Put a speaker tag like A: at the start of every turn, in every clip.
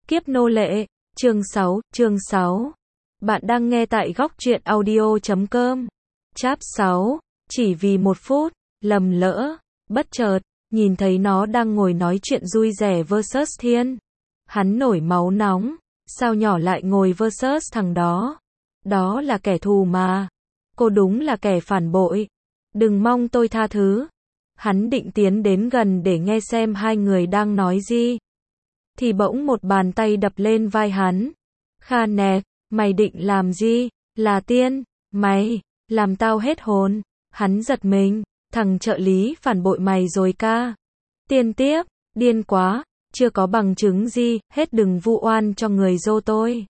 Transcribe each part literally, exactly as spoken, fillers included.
A: Kiếp nô lệ, chương sáu, chương sáu. Bạn đang nghe tại góc truyện audio chấm com. Chap sáu, chỉ vì một phút, lầm lỡ, bất chợt, nhìn thấy nó đang ngồi nói chuyện vui vẻ versus Thiên. Hắn nổi máu nóng, sao nhỏ lại ngồi versus thằng đó? Đó là kẻ thù mà. Cô đúng là kẻ phản bội. Đừng mong tôi tha thứ. Hắn định tiến đến gần để nghe xem hai người đang nói gì. Thì bỗng một bàn tay đập lên vai hắn. Kha nè, mày định làm gì? Là Tiên, mày, làm tao hết hồn. Hắn giật mình, thằng trợ lý phản bội mày rồi ca. Tiên tiếp, điên quá, chưa có bằng chứng gì, hết đừng vu oan cho người dô tôi.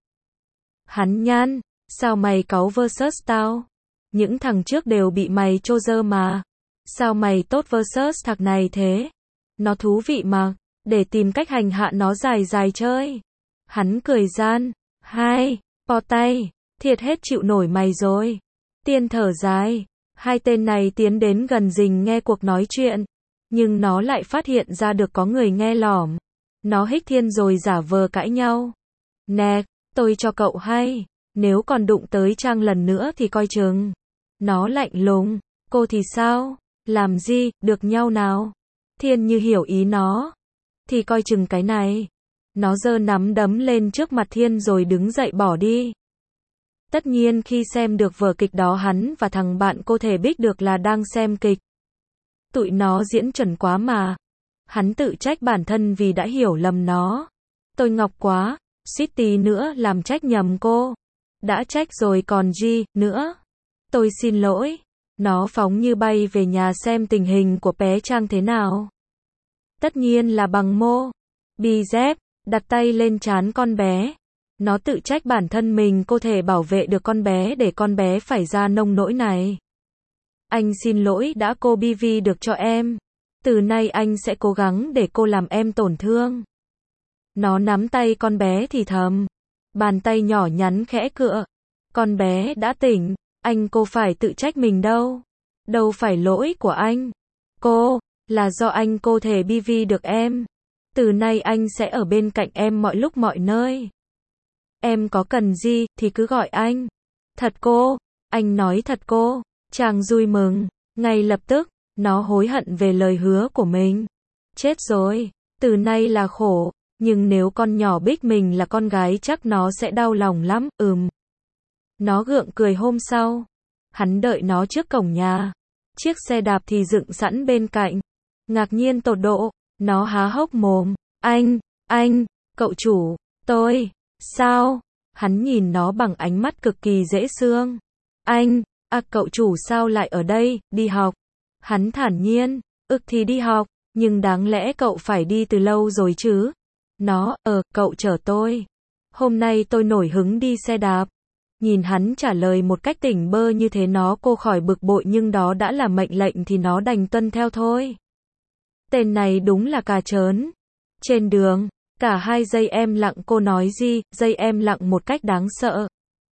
A: Hắn nhăn, sao mày cáu versus tao? Những thằng trước đều bị mày trô dơ mà. Sao mày tốt versus thằng này thế? Nó thú vị mà, để tìm cách hành hạ nó dài dài chơi. Hắn cười gian, hai, po tay, thiệt hết chịu nổi mày rồi. Tiên thở dài, hai tên này tiến đến gần rình nghe cuộc nói chuyện. Nhưng nó lại phát hiện ra được có người nghe lỏm. Nó hích Thiên rồi giả vờ cãi nhau. Nè, tôi cho cậu hay, nếu còn đụng tới Trang lần nữa thì coi chừng. Nó lạnh lùng, cô thì sao? Làm gì, được nhau nào? Thiên như hiểu ý nó. Thì coi chừng cái này. Nó giơ nắm đấm lên trước mặt Thiên rồi đứng dậy bỏ đi. Tất nhiên khi xem được vở kịch đó hắn và thằng bạn cô thể biết được là đang xem kịch. Tụi nó diễn chuẩn quá mà. Hắn tự trách bản thân vì đã hiểu lầm nó. Tôi ngọc quá, suýt tí nữa làm trách nhầm cô. Đã trách rồi còn gì nữa. Tôi xin lỗi. Nó phóng như bay về nhà xem tình hình của bé Trang thế nào. Tất nhiên là bằng mô. Bi dép, đặt tay lên trán con bé. Nó tự trách bản thân mình cô thể bảo vệ được con bé để con bé phải ra nông nỗi này. Anh xin lỗi đã cô bê vê được cho em. Từ nay anh sẽ cố gắng để cô làm em tổn thương. Nó nắm tay con bé thì thầm. Bàn tay nhỏ nhắn khẽ cựa. Con bé đã tỉnh. Anh cô phải tự trách mình đâu. Đâu phải lỗi của anh. Cô, là do anh cô thể bê vê được em. Từ nay anh sẽ ở bên cạnh em mọi lúc mọi nơi. Em có cần gì thì cứ gọi anh. Thật cô, anh nói thật cô. Chàng vui mừng, ngay lập tức, nó hối hận về lời hứa của mình. Chết rồi, từ nay là khổ, nhưng nếu con nhỏ biết mình là con gái chắc nó sẽ đau lòng lắm, ừm. Nó gượng cười hôm sau. Hắn đợi nó trước cổng nhà. Chiếc xe đạp thì dựng sẵn bên cạnh. Ngạc nhiên tột độ, nó há hốc mồm. Anh, anh, cậu chủ, tôi, sao? Hắn nhìn nó bằng ánh mắt cực kỳ dễ thương. Anh, à cậu chủ sao lại ở đây, đi học? Hắn thản nhiên, ực thì đi học, nhưng đáng lẽ cậu phải đi từ lâu rồi chứ. Nó, ờ, cậu chở tôi. Hôm nay tôi nổi hứng đi xe đạp. Nhìn hắn trả lời một cách tỉnh bơ như thế nó cô khỏi bực bội nhưng đó đã là mệnh lệnh thì nó đành tuân theo thôi. Tên này đúng là cà trớn. Trên đường, cả hai giây em lặng cô nói gì, giây em lặng một cách đáng sợ.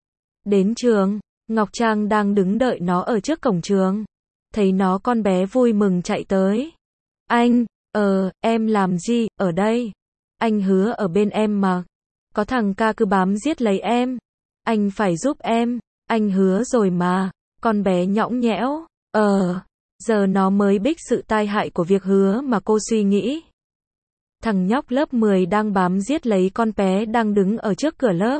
A: Đến trường, Ngọc Trang đang đứng đợi nó ở trước cổng trường. Thấy nó con bé vui mừng chạy tới. Anh, ờ, em làm gì, ở đây? Anh hứa ở bên em mà. Có thằng ca cứ bám giết lấy em. Anh phải giúp em, anh hứa rồi mà. Con bé nhõng nhẽo, ờ, giờ nó mới biết sự tai hại của việc hứa mà cô suy nghĩ. Thằng nhóc lớp mười đang bám giết lấy con bé đang đứng ở trước cửa lớp.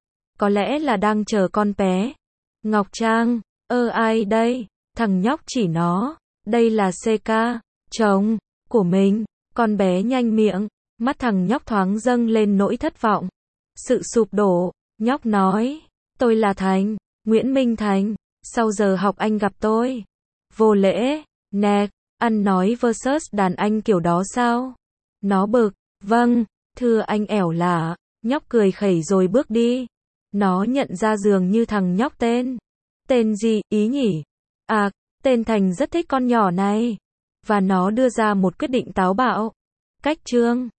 A: Có lẽ là đang chờ con bé. Ngọc Trang, ơ ai đây? Thằng nhóc chỉ nó, đây là xê ca, chồng, của mình. Con bé nhanh miệng, mắt thằng nhóc thoáng dâng lên nỗi thất vọng. Sự sụp đổ, nhóc nói, tôi là Thành, Nguyễn Minh Thành, sau giờ học anh gặp tôi. Vô lễ, nè, ăn nói versus đàn anh kiểu đó sao? Nó bực, vâng, thưa anh ẻo lả, nhóc cười khẩy rồi bước đi. Nó nhận ra dường như thằng nhóc tên. Tên gì, ý nhỉ? À, tên Thành rất thích con nhỏ này. Và nó đưa ra một quyết định táo bạo. Cách chương